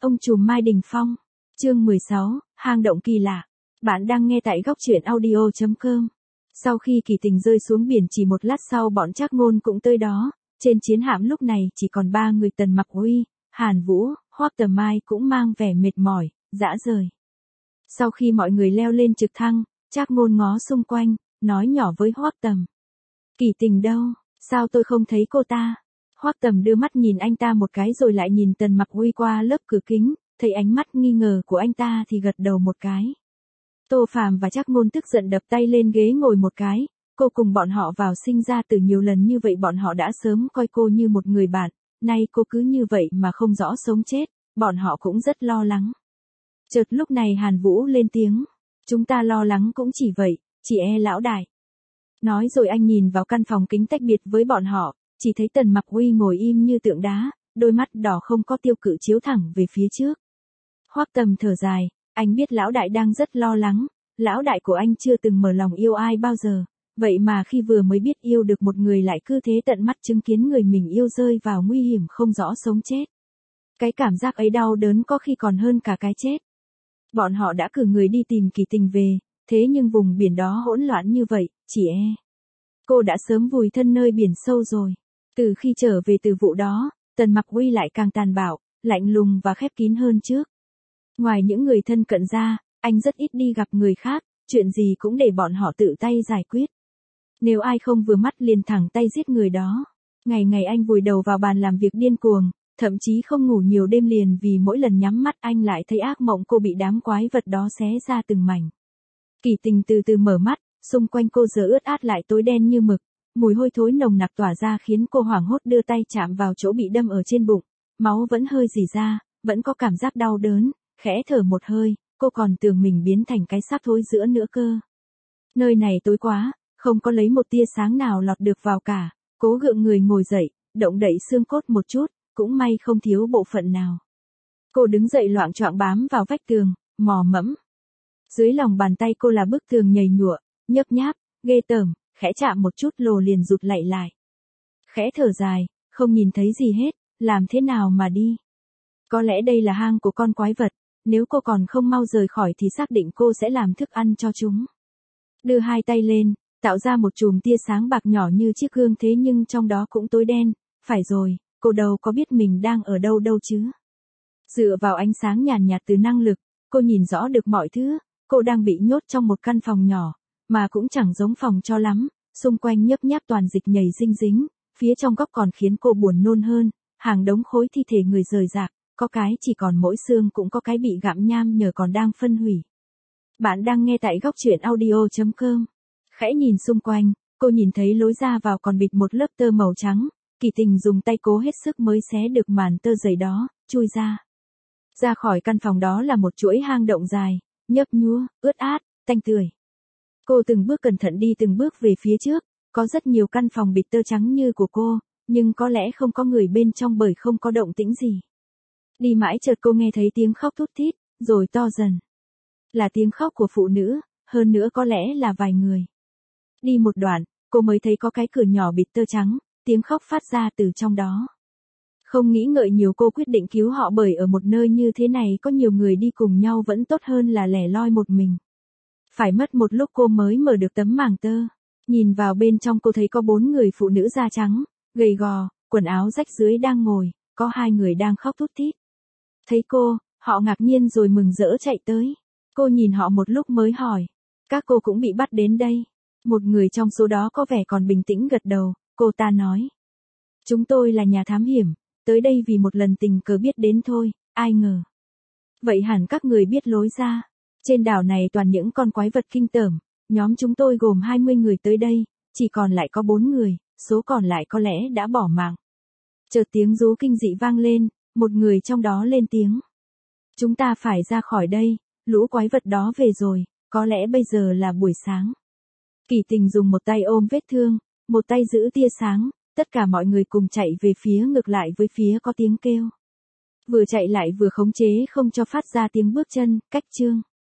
Ông trùm Mai Đình Phong. Chương 16, hang động kỳ lạ. Bạn đang nghe tại góc truyện audio.com. Sau khi Kỳ Tình rơi xuống biển chỉ một lát sau bọn Trác Ngôn cũng tới đó, trên chiến hạm lúc này chỉ còn 3 người Tần Mặc Uy, Hàn Vũ, Hoắc Tầm Mai cũng mang vẻ mệt mỏi, dã rời. Sau khi mọi người leo lên trực thăng, Trác Ngôn ngó xung quanh, nói nhỏ với Hoắc Tầm. Kỳ Tình đâu, sao tôi không thấy cô ta? Hoắc Tầm đưa mắt nhìn anh ta một cái rồi lại nhìn Tần Mặc Uy qua lớp cửa kính, thấy ánh mắt nghi ngờ của anh ta thì gật đầu một cái. Tô Phàm và Trác Ngôn tức giận đập tay lên ghế ngồi một cái, cô cùng bọn họ vào sinh ra từ nhiều lần như vậy bọn họ đã sớm coi cô như một người bạn, nay cô cứ như vậy mà không rõ sống chết, bọn họ cũng rất lo lắng. Chợt lúc này Hàn Vũ lên tiếng, chúng ta lo lắng cũng chỉ vậy, chỉ e lão đại. Nói rồi anh nhìn vào căn phòng kính tách biệt với bọn họ, chỉ thấy Tần Mặc Uy ngồi im như tượng đá, đôi mắt đỏ không có tiêu cự chiếu thẳng về phía trước. Hoắc Tầm thở dài, anh biết lão đại đang rất lo lắng, lão đại của anh chưa từng mở lòng yêu ai bao giờ, vậy mà khi vừa mới biết yêu được một người lại cứ thế tận mắt chứng kiến người mình yêu rơi vào nguy hiểm không rõ sống chết. Cái cảm giác ấy đau đớn có khi còn hơn cả cái chết. Bọn họ đã cử người đi tìm Kỳ Tình về, thế nhưng vùng biển đó hỗn loạn như vậy, chỉ e cô đã sớm vùi thân nơi biển sâu rồi. Từ khi trở về từ vụ đó, Tần Mặc Uy lại càng tàn bạo, lạnh lùng và khép kín hơn trước. Ngoài những người thân cận ra, anh rất ít đi gặp người khác, chuyện gì cũng để bọn họ tự tay giải quyết. Nếu ai không vừa mắt liền thẳng tay giết người đó. Ngày ngày anh vùi đầu vào bàn làm việc điên cuồng, thậm chí không ngủ nhiều đêm liền vì mỗi lần nhắm mắt anh lại thấy ác mộng cô bị đám quái vật đó xé ra từng mảnh. Kỳ Tình từ từ mở mắt, xung quanh cô giờ ướt át lại tối đen như mực, mùi hôi thối nồng nặc tỏa ra khiến cô hoảng hốt đưa tay chạm vào chỗ bị đâm ở trên bụng, máu vẫn hơi rỉ ra, vẫn có cảm giác đau đớn, khẽ thở một hơi, cô còn tưởng mình biến thành cái xác thối giữa nữa cơ. Nơi này tối quá, không có lấy một tia sáng nào lọt được vào cả, cố gượng người ngồi dậy, động đậy xương cốt một chút, cũng may không thiếu bộ phận nào. Cô đứng dậy loạng choạng bám vào vách tường, mò mẫm. Dưới lòng bàn tay cô là bức tường nhầy nhụa, nhấp nháp, ghê tởm, khẽ chạm một chút lồ liền rụt lại. Khẽ thở dài, không nhìn thấy gì hết, làm thế nào mà đi. Có lẽ đây là hang của con quái vật, nếu cô còn không mau rời khỏi thì xác định cô sẽ làm thức ăn cho chúng. Đưa hai tay lên, tạo ra một chùm tia sáng bạc nhỏ như chiếc gương thế nhưng trong đó cũng tối đen, phải rồi, cô đâu có biết mình đang ở đâu đâu chứ. Dựa vào ánh sáng nhàn nhạt từ năng lực, cô nhìn rõ được mọi thứ, cô đang bị nhốt trong một căn phòng nhỏ, mà cũng chẳng giống phòng cho lắm, xung quanh nhấp nháp toàn dịch nhầy dinh dính, phía trong góc còn khiến cô buồn nôn hơn, hàng đống khối thi thể người rời rạc, có cái chỉ còn mỗi xương cũng có cái bị gặm nham nhở còn đang phân hủy. Bạn đang nghe tại góc truyện audio.com. Khẽ nhìn xung quanh, cô nhìn thấy lối ra vào còn bịt một lớp tơ màu trắng, Kỳ Tình dùng tay cố hết sức mới xé được màn tơ dày đó, chui ra. Ra khỏi căn phòng đó là một chuỗi hang động dài, nhấp nhúa, ướt át, tanh tưởi. Cô từng bước cẩn thận đi từng bước về phía trước, có rất nhiều căn phòng bịt tơ trắng như của cô, nhưng có lẽ không có người bên trong bởi không có động tĩnh gì. Đi mãi chợt cô nghe thấy tiếng khóc thút thít, rồi to dần. Là tiếng khóc của phụ nữ, hơn nữa có lẽ là vài người. Đi một đoạn, cô mới thấy có cái cửa nhỏ bịt tơ trắng, tiếng khóc phát ra từ trong đó. Không nghĩ ngợi nhiều cô quyết định cứu họ bởi ở một nơi như thế này có nhiều người đi cùng nhau vẫn tốt hơn là lẻ loi một mình. Phải mất một lúc cô mới mở được tấm màng tơ. Nhìn vào bên trong cô thấy có 4 người phụ nữ da trắng, gầy gò, quần áo rách rưới đang ngồi, có 2 người đang khóc thút thít. Thấy cô, họ ngạc nhiên rồi mừng rỡ chạy tới. Cô nhìn họ một lúc mới hỏi, các cô cũng bị bắt đến đây. Một người trong số đó có vẻ còn bình tĩnh gật đầu, cô ta nói. Chúng tôi là nhà thám hiểm, tới đây vì một lần tình cờ biết đến thôi, ai ngờ. Vậy hẳn các người biết lối ra. Trên đảo này toàn những con quái vật kinh tởm, nhóm chúng tôi gồm 20 người tới đây, chỉ còn lại có 4 người, số còn lại có lẽ đã bỏ mạng. Chợt tiếng rú kinh dị vang lên, một người trong đó lên tiếng. Chúng ta phải ra khỏi đây, lũ quái vật đó về rồi, có lẽ bây giờ là buổi sáng. Kỳ Tình dùng một tay ôm vết thương, một tay giữ tia sáng, tất cả mọi người cùng chạy về phía ngược lại với phía có tiếng kêu. Vừa chạy lại vừa khống chế không cho phát ra tiếng bước chân, cách chương.